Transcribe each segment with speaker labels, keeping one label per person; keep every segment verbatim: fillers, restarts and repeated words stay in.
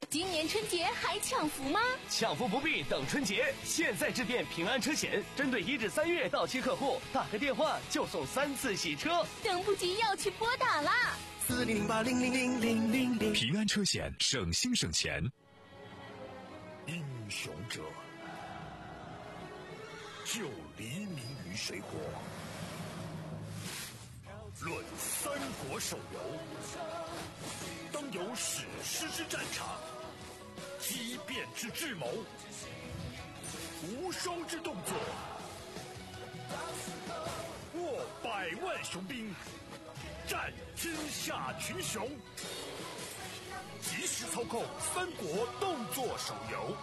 Speaker 1: 今年春节还抢福吗？
Speaker 2: 抢福不必等春节，现在致电平安车险，针对一至三月到期客户，打个电话就送三次洗车。
Speaker 1: 等不及要去拨打啦！
Speaker 3: 四零零八零零零零零零。
Speaker 4: 平安车险，省心省钱。
Speaker 5: 英雄者，就黎明于水火。论三国手游，当有史诗之战场，激变之智谋，无双之动作，握百万雄兵，战天下群雄。即时操控三国动作手游，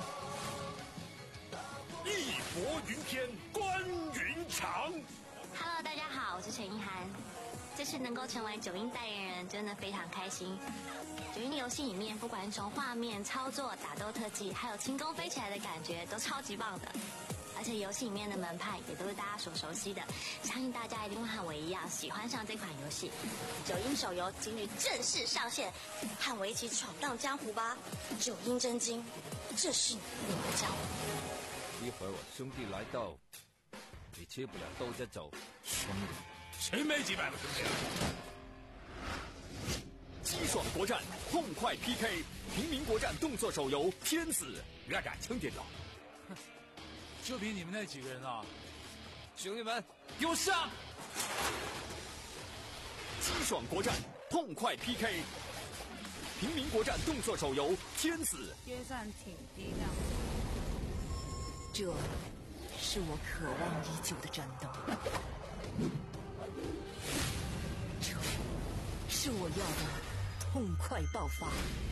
Speaker 5: 义薄云天，关云长。
Speaker 6: Hello， 大家好，我是陈意涵。这次能够成为九阴代言人，真的非常开心。九阴的游戏里面，不管是从画面、操作、打斗特技，还有轻功飞起来的感觉，都超级棒的。而且游戏里面的门派也都是大家所熟悉的，相信大家一定会和我一样喜欢上这款游戏。九阴手游今日正式上线，和我一起闯荡江湖吧！九阴真经，这是你的江湖。
Speaker 7: 一会儿我兄弟来到，你吃不了兜着走。
Speaker 5: 兄弟，谁没几百个兄弟啊？
Speaker 8: 激爽国战，痛快 P K， 平民国战动作手游《天子》，我敢轻点了。
Speaker 9: 哼，就凭你们那几个人啊！
Speaker 7: 兄弟们，
Speaker 9: 给我上！
Speaker 8: 激爽国战，痛快 P K， 平民国战动作手游《天子》。
Speaker 10: 约战挺低调。
Speaker 11: 这是我渴望已久的战斗，这是我要的痛快爆发，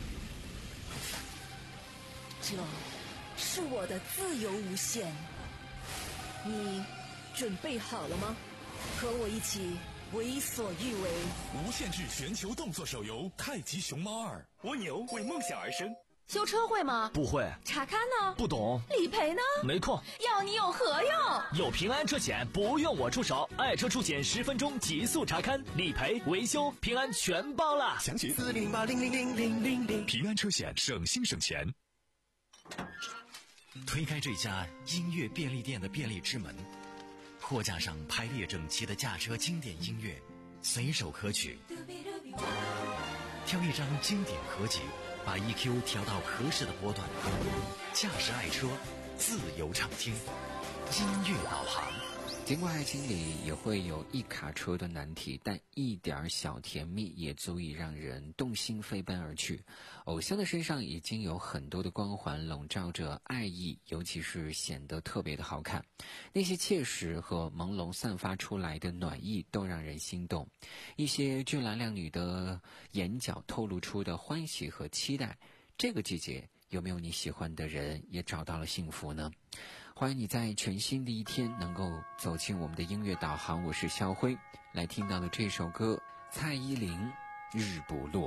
Speaker 11: 这是我的自由无限。你准备好了吗？和我一起为所欲为。
Speaker 4: 无限制全球动作手游《太极熊猫二》，
Speaker 2: 蜗牛为梦想而生。
Speaker 1: 修车会吗？
Speaker 2: 不会。
Speaker 1: 查看呢？
Speaker 2: 不懂。
Speaker 1: 理赔呢？
Speaker 2: 没空。
Speaker 1: 要你有何用？
Speaker 2: 有平安车险，不用我出手，爱车出险十分钟极速查看，理赔、维修，平安全包了。
Speaker 4: 详情
Speaker 3: 四零八零零零零零零。
Speaker 4: 平安车险，省心省钱。
Speaker 12: 推开这家音乐便利店的便利之门，货架上排列整齐的驾车经典音乐，随手可取。挑一张经典合集，把 E Q 调到合适的波段，驾驶爱车，自由畅听，音乐导航。
Speaker 13: 尽管爱情里也会有一卡车的难题，但一点小甜蜜也足以让人动心飞奔而去。偶像的身上已经有很多的光环笼罩着爱意，尤其是显得特别的好看。那些切实和朦胧散发出来的暖意都让人心动，一些俊男靓女的眼角透露出的欢喜和期待。这个季节有没有你喜欢的人也找到了幸福呢？欢迎你在全新的一天能够走进我们的音乐导航，我是肖辉。来听到的这首歌，蔡依林《日不落》。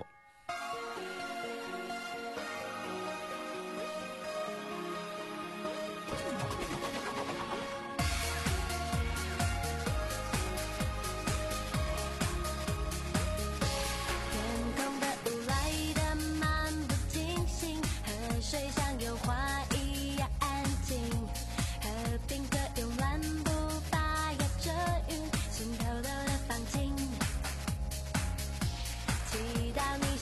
Speaker 6: 到你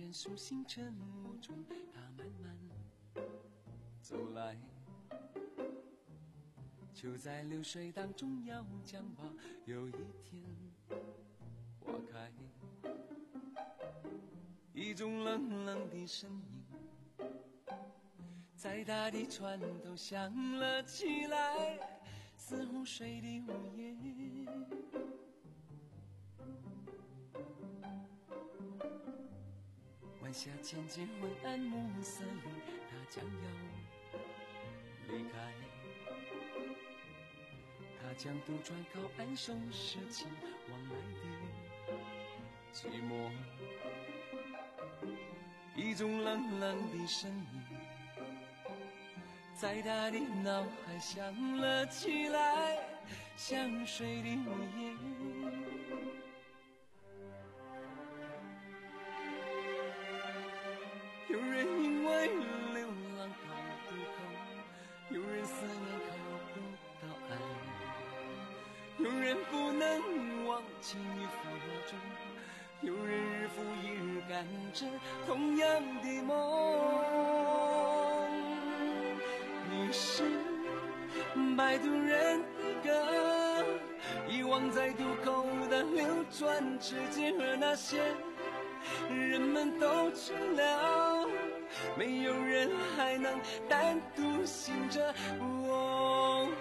Speaker 14: 然熟悉晨雾中，它慢慢走来。就在流水当中要将吧，有一天花开。一种冷冷的声音在大地船头响了起来，似湖水的午夜。晚霞渐渐昏暗，暮色里它将要离开。它将渡船靠岸，收拾起往来的寂寞。一种冷冷的声音在他的脑海响了起来，像水的午夜。有人因为流浪到渡口，有人思念靠不到岸，有人不能忘情于繁华中，有人日复一日赶着同样的梦。你是摆渡人的歌，遗忘在渡口的流转之间，而那些人们都去了，没有人还能单独醒着我。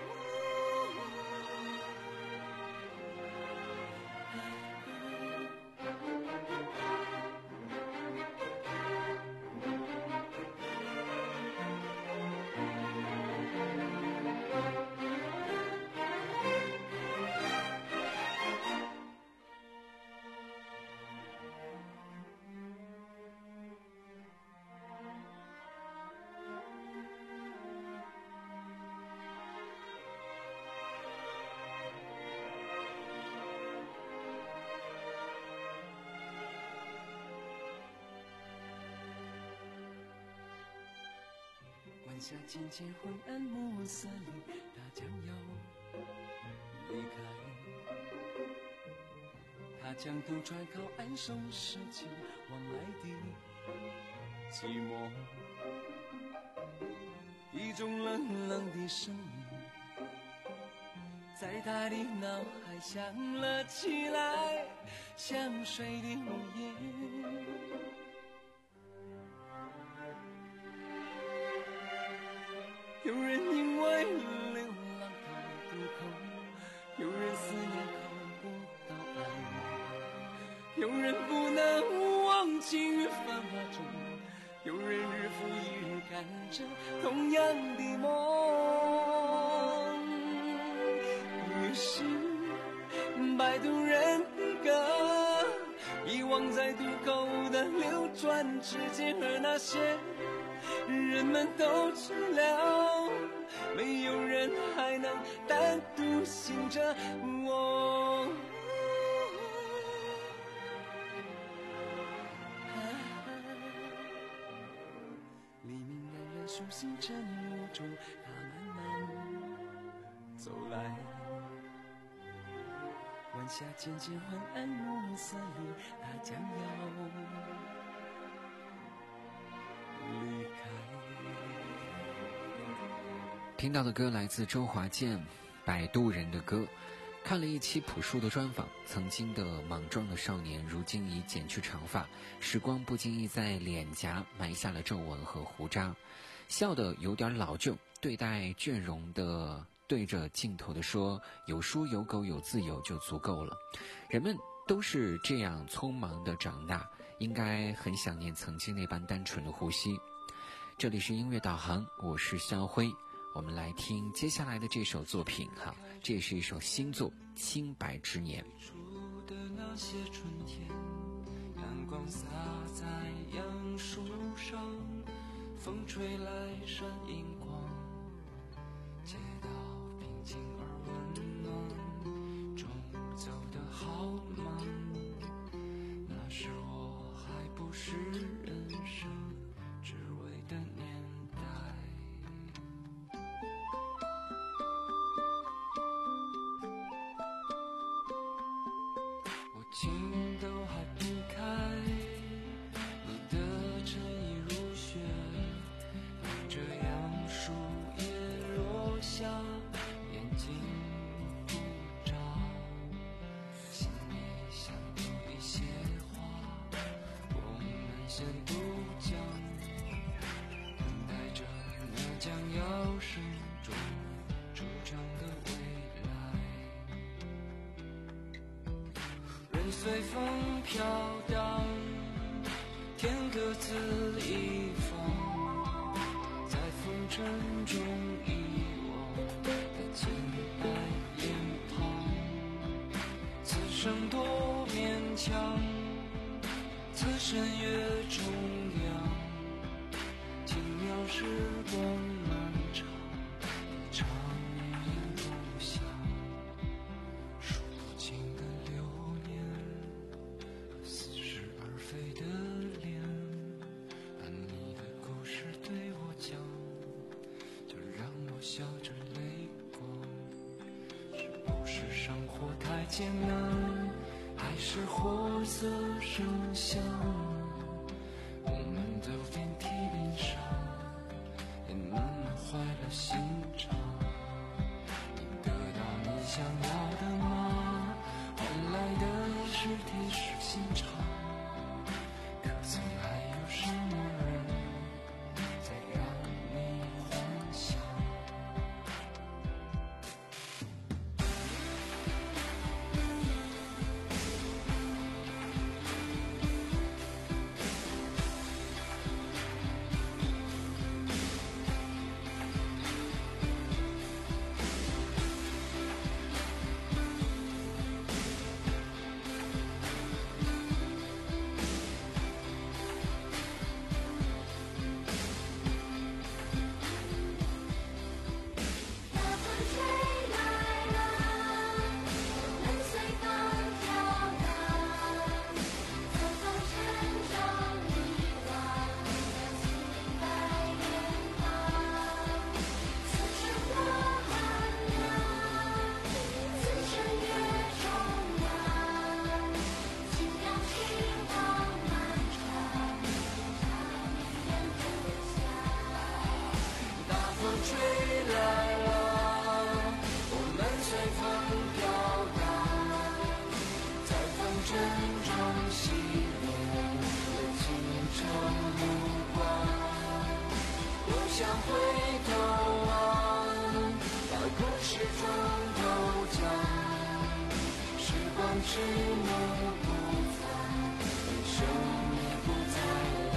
Speaker 14: 晚霞渐渐昏暗，暮色里它将要离开。它将渡船靠岸，收拾起往来的寂寞。一种冷冷的声音在他的脑海响了起来，像水的午夜。有人因为流浪到渡口，有人思念靠不到岸，有人不能忘情于繁华中，有人日复一日赶着同样的梦。于是摆渡人的歌，遗忘在渡口的流转之间，而那些人们都去了，没有人还能单独醒着我。黎明冉冉苏醒，晨雾中它慢慢走来。晚霞渐渐昏暗，暮色里它将要离开。
Speaker 13: 听到的歌来自周华健《摆渡人的歌》。看了一期朴树的专访，曾经的莽撞的少年，如今已剪去长发，时光不经意在脸颊埋下了皱纹和胡渣，笑得有点老旧，对待倦容的对着镜头的说，有书有狗有自由就足够了。人们都是这样匆忙的长大，应该很想念曾经那般单纯的呼吸。这里是音乐导航，我是肖辉，我们来听接下来的这首作品哈，这也是一首新作《清白之年》。
Speaker 14: 的那些春天，阳光洒在杨树上，风吹来闪银光，街道平静而温暖，中午走得好慢，那时我还不是人生只为的年代。我情都还没开，你的线渡江，等待着那将要始终出场的未来。任随风飘荡，天各自一方，在风尘中遗忘的洁白脸庞。此生多勉强，此身越重量，轻描时光漫长，一场一眼不想，数不尽的流年和似是而非的脸，把你的故事对我讲，就让我笑着泪光。是不是生活太艰难，还是活色生香？我们都遍体鳞伤，也慢慢坏了心肠。你得到你想要的吗？换来的是铁石心肠。可曾还有什么人在让你幻想？吹来了，我们随风飘荡，在风尘中洗练了清澈目光。不想回头望，把故事从头讲，时光迟暮不返，人生已不再来。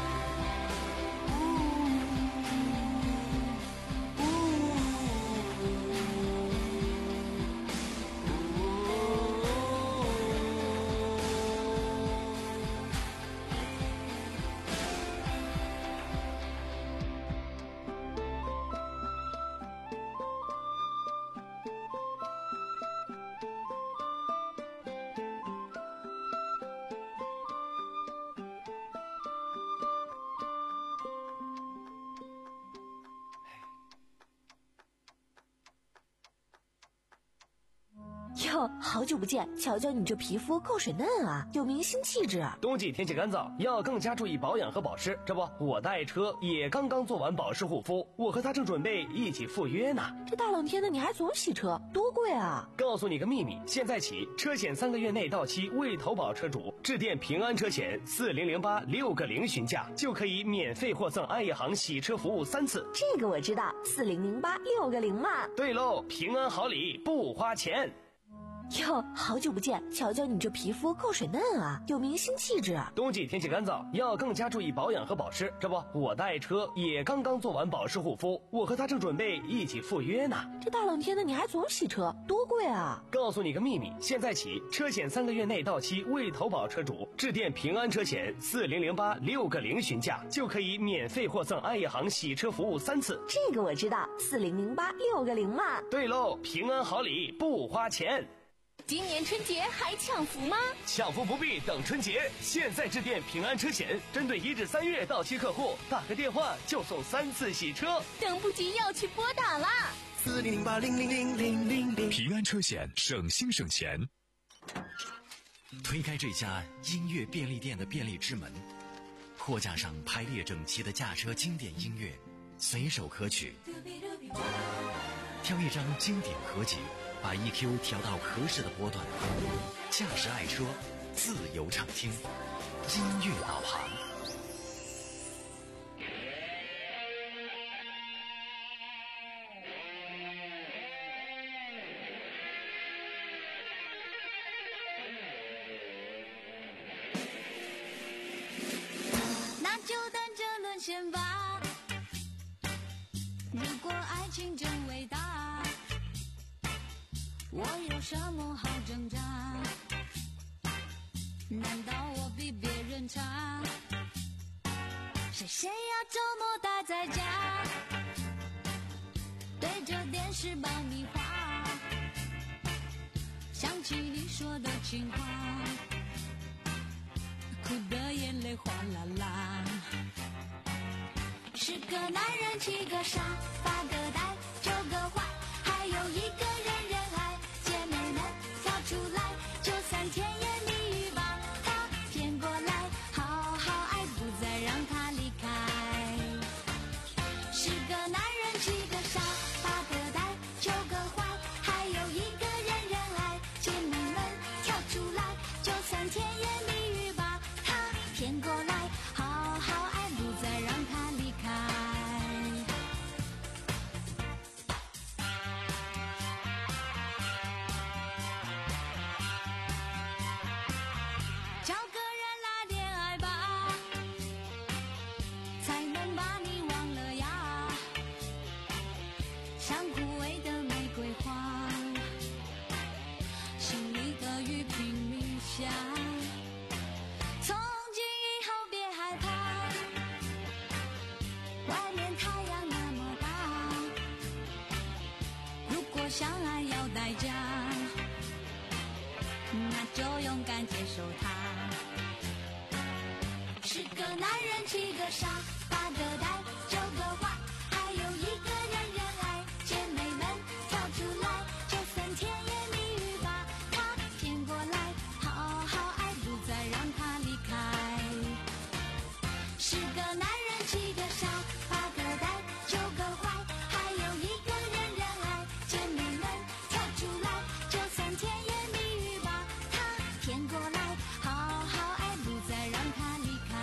Speaker 11: 哟，好久不见，瞧瞧你这皮肤够水嫩啊，有明星气质。
Speaker 2: 冬季天气干燥，要更加注意保养和保湿。这不，我的爱车也刚刚做完保湿护肤，我和他正准备一起赴约呢。
Speaker 11: 这大冷天的你还总洗车，多贵啊！
Speaker 2: 告诉你个秘密，现在起车险三个月内到期未投保车主，致电平安车险四零零八六个零询价，就可以免费获赠爱业行洗车服务三次。
Speaker 11: 这个我知道，四零零八六个零嘛。
Speaker 2: 对喽，平安好礼不花钱。
Speaker 11: 哟，好久不见，瞧瞧你这皮肤够水嫩啊，有明星气质。
Speaker 2: 冬季天气干燥，要更加注意保养和保湿。这不，我的爱车也刚刚做完保湿护肤，我和他正准备一起赴约呢。
Speaker 11: 这大冷天的你还总洗车，多贵啊！
Speaker 2: 告诉你个秘密，现在起车险三个月内到期未投保车主，致电平安车险四零零八六个零询价，就可以免费获赠爱业行洗车服务三次。
Speaker 11: 这个我知道，四零零八六个零嘛。
Speaker 2: 对喽，平安好礼不花钱。
Speaker 1: 今年春节还抢福吗？
Speaker 2: 抢福不必等春节，现在致电平安车险，针对一至三月到期客户，打个电话就送三次洗车，
Speaker 1: 等不及要去拨打啦！
Speaker 3: 四零零八零零零零零零，
Speaker 4: 平安车险，省心省钱。
Speaker 12: 推开这家音乐便利店的便利之门，货架上排列整齐的驾车经典音乐，随手可取。挑一张经典合集，把 E Q 调到合适的波段，驾驶爱车，自由畅听，音乐导航。
Speaker 15: 断线吧。如果爱情真伟大，我有什么好挣扎？难道我比别人差？谁谁要周末待在家，对着电视爆米花，想起你说的情话，哭的眼泪哗啦啦。十个男人七个傻，八个呆九个坏，还有一个人人爱。姐妹们跳出来，就算甜言蜜语把它骗过来，好好爱，不再让它离开。十个男人七个傻，八个呆九个坏，还有一个人人爱。姐妹们跳出来，就算甜言蜜语把它骗过来，好好爱，不再让它离开。找个人来恋爱吧，才能把你忘了呀。像枯萎的玫瑰花，心里的雨拼命下。从今以后别害怕，外面太阳那么大。如果相爱要代价，那就勇敢接受它。十个男人七个傻，八个呆九个坏，还有一个人人爱。姐妹们跳出来，就算甜言蜜语把它骗过来，好好爱，不再让它离开。十个男人七个傻，八个呆九个坏，还有一个人人爱。姐妹们跳出来，就算甜言蜜语把它骗过来，好好爱，不再让它离开。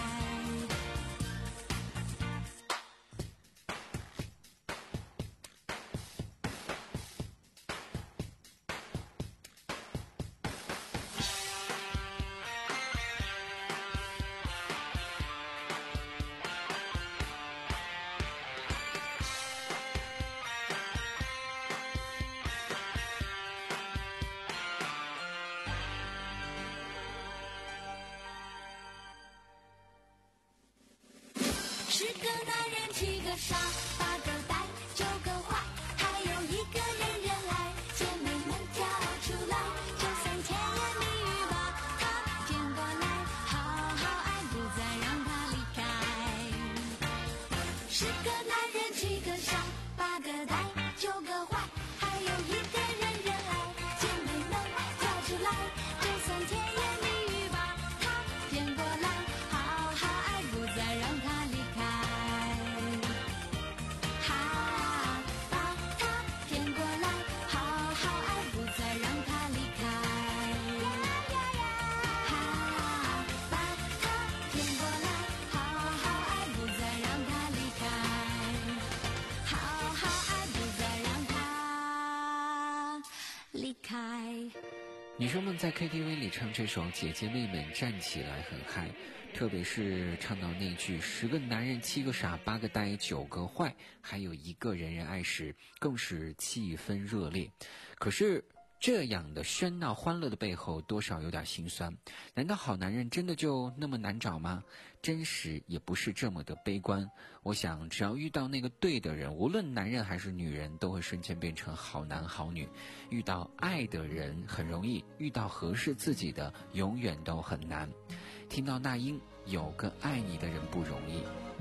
Speaker 15: 十个男人七个傻，八个呆九个坏，还有一个人人爱。姐妹们跳出来，就算甜言蜜语把它骗过来，好好爱，不再让它离开。十个男人七个傻，八个呆九个坏，还有一个人人爱。姐妹们跳出来，就算甜言蜜语把它骗过来，好好爱，不再让它离开。哈，把它骗过来，好好爱，不再让它离开。哈，把它骗过来，好好爱，不再让它离开。好好爱，不再让它离开。
Speaker 13: 女生们在 K T V 里唱这首《姐姐妹们站起来》很嗨，特别是唱到那句十个男人七个傻八个呆九个坏，还有一个人人爱时，更是气氛热烈。可是这样的喧闹欢乐的背后，多少有点心酸。难道好男人真的就那么难找吗？真实也不是这么的悲观。我想只要遇到那个对的人，无论男人还是女人，都会瞬间变成好男好女。遇到爱的人很容易，遇到合适自己的永远都很难。听到那英有个爱你的人不容易。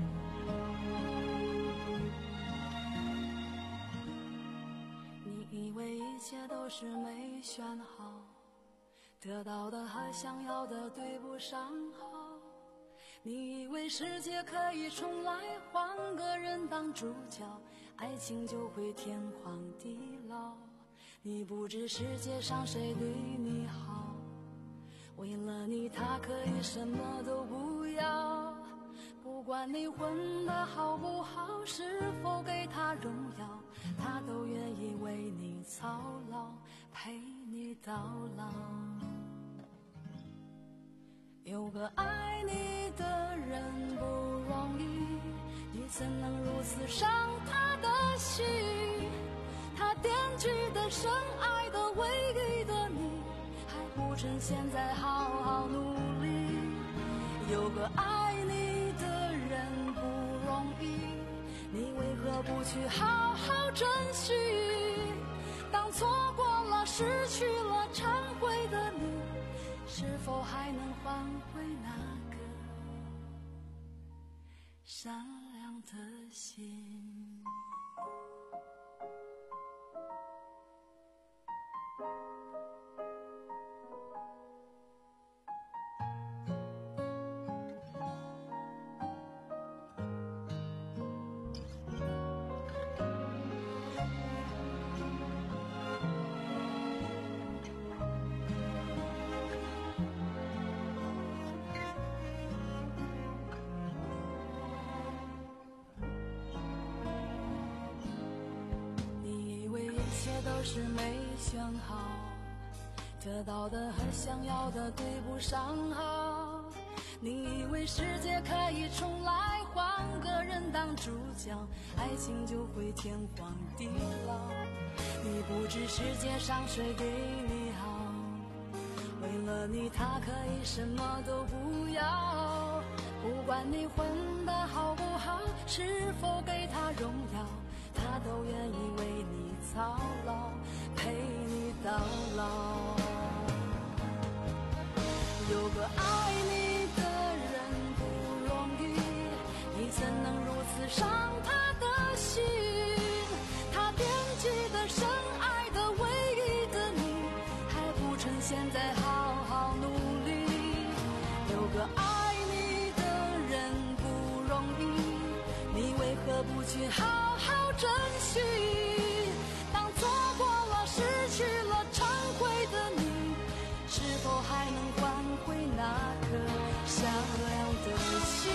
Speaker 16: 你以为一切都是没选好，得到的和想要的对不上号。你以为世界可以重来，换个人当主角，爱情就会天荒地老。你不知世界上谁对你好，为了你他可以什么都不要。不管你混得好不好，是否给他荣耀，他都愿意为你操劳，陪你到老。有个爱你的人不容易， 你怎能如此伤他的心？他惦记的深爱的唯一的你，还不趁现在好好努力。有个爱你的人不容易，你为何不去好好珍惜？当错过了失去了忏悔的你，是否还能换回那个善良的心？都是没选好，得到的和想要的对不上号。你以为世界可以重来，换个人当主角，爱情就会天荒地老。你不知世界上谁对你好，为了你他可以什么都不要。不管你混得好不好，是否给他荣耀，他都愿意为你操劳，陪你到老。有个爱你的人不容易，你怎能如此伤他的心？他惦记的深爱的唯一的你，还不趁现在好好努力。有个爱你的人不容易，你为何不去好好珍惜？当错过了失去了忏悔的你，是否还能换回那颗善良的心？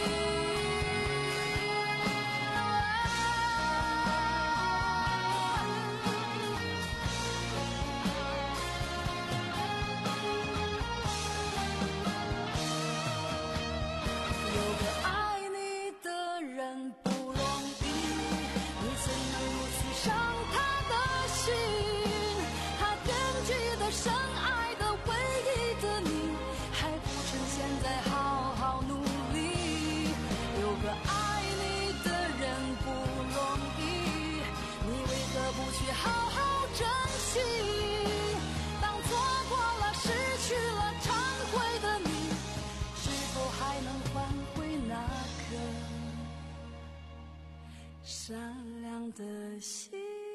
Speaker 16: 有个爱你的人不容易，你怎能如此伤他的心？他惦记的深爱的唯一的你，还不趁现在好好努力。有个爱你的人不容易，你为何不去好好珍惜？当错过了失去了忏悔的你，是否还能换回那颗善良的心？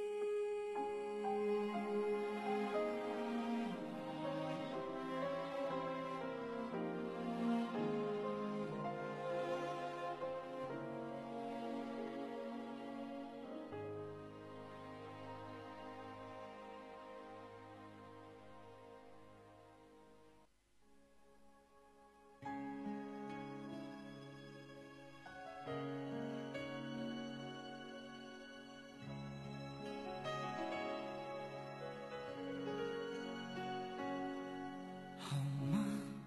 Speaker 3: 好吗？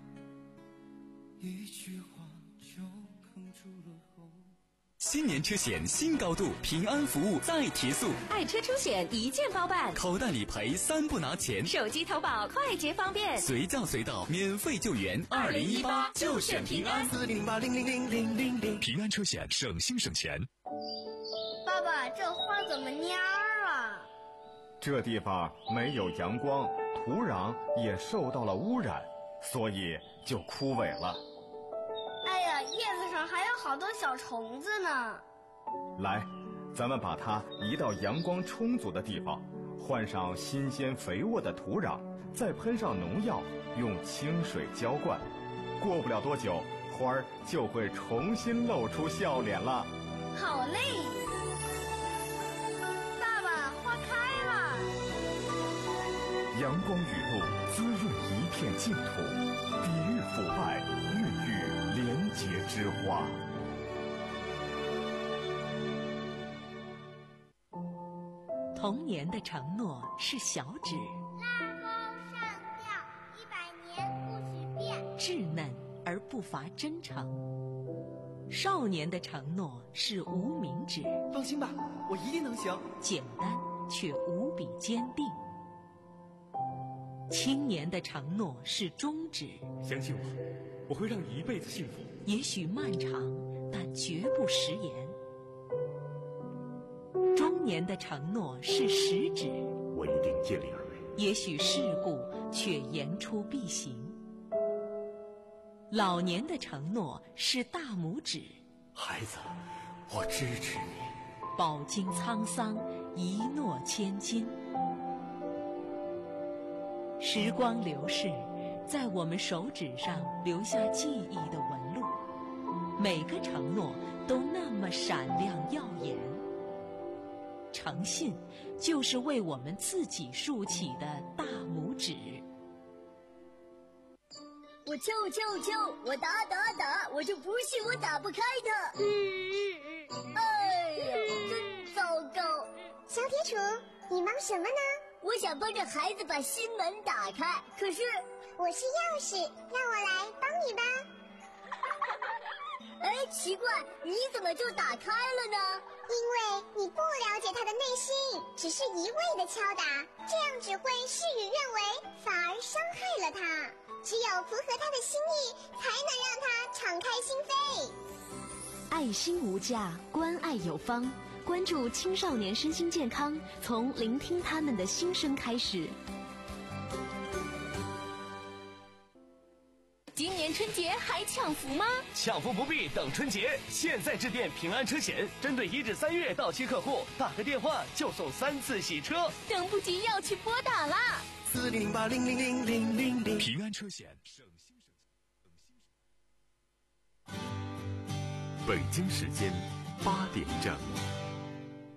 Speaker 3: 一句话就哽住了喉。
Speaker 8: 新年车险新高度，平安服务再提速，
Speaker 1: 爱车出险一键包办，
Speaker 8: 口袋理赔三不拿钱，
Speaker 1: 手机投保快捷方便，
Speaker 8: 随叫随到，免费救援。二零一八就选平安，
Speaker 3: 四零零八零零零零零零。
Speaker 4: 平安车险，省心省钱。
Speaker 17: 爸爸，这花怎么蔫儿啊？
Speaker 18: 这地方没有阳光，土壤也受到了污染，所以就枯萎了。
Speaker 17: 哎呀，叶子上还有好多小虫子呢。
Speaker 18: 来，咱们把它移到阳光充足的地方，换上新鲜肥沃的土壤，再喷上农药，用清水浇灌。过不了多久，花儿就会重新露出笑脸了。
Speaker 17: 好嘞，爸爸，花开了。
Speaker 18: 阳光雨露滋润一片净土，抵御腐败，孕育廉洁之花。
Speaker 19: 童年的承诺是小指，
Speaker 15: 拉钩上吊，一百年不许变。
Speaker 19: 稚嫩而而不乏真诚。少年的承诺是无名指，
Speaker 3: 放心吧，我一定能行。
Speaker 19: 简单却无比坚定。青年的承诺是中指，
Speaker 5: 相信我，我会让你一辈子幸福。
Speaker 19: 也许漫长，但绝不食言。中年的承诺是食指，
Speaker 5: 我一定尽力而为。
Speaker 19: 也许世故，却言出必行。老年的承诺是大拇指，
Speaker 5: 孩子，我支持你。
Speaker 19: 饱经沧桑，一诺千金。时光流逝，在我们手指上留下记忆的纹路，每个承诺都那么闪亮耀眼。诚信就是为我们自己竖起的大拇指。
Speaker 15: 我敲敲敲，我打打打，我就不信我打不开它。嗯，哎呀，真糟糕！
Speaker 17: 小铁杵，你忙什么呢？
Speaker 15: 我想帮着孩子把新门打开，可是
Speaker 17: 我是钥匙，让我来帮你吧。
Speaker 15: 哎，奇怪，你怎么就打开了呢？
Speaker 17: 因为你不了解他的内心，只是一味的敲打，这样只会事与愿违，反而伤害了他。只有符合他的心意，才能让他敞开心扉。
Speaker 20: 爱心无价，关爱有方。关注青少年身心健康，从聆听他们的心声开始。
Speaker 1: 今年春节还抢福吗？
Speaker 2: 抢福不必等春节，现在致电平安车险，针对一至三月到期客户，打个电话就送三次洗车。
Speaker 1: 等不及要去拨打啦！
Speaker 3: 四零零八零零零零零零。
Speaker 4: 平安车险，省心省心。
Speaker 5: 北京时间八点整。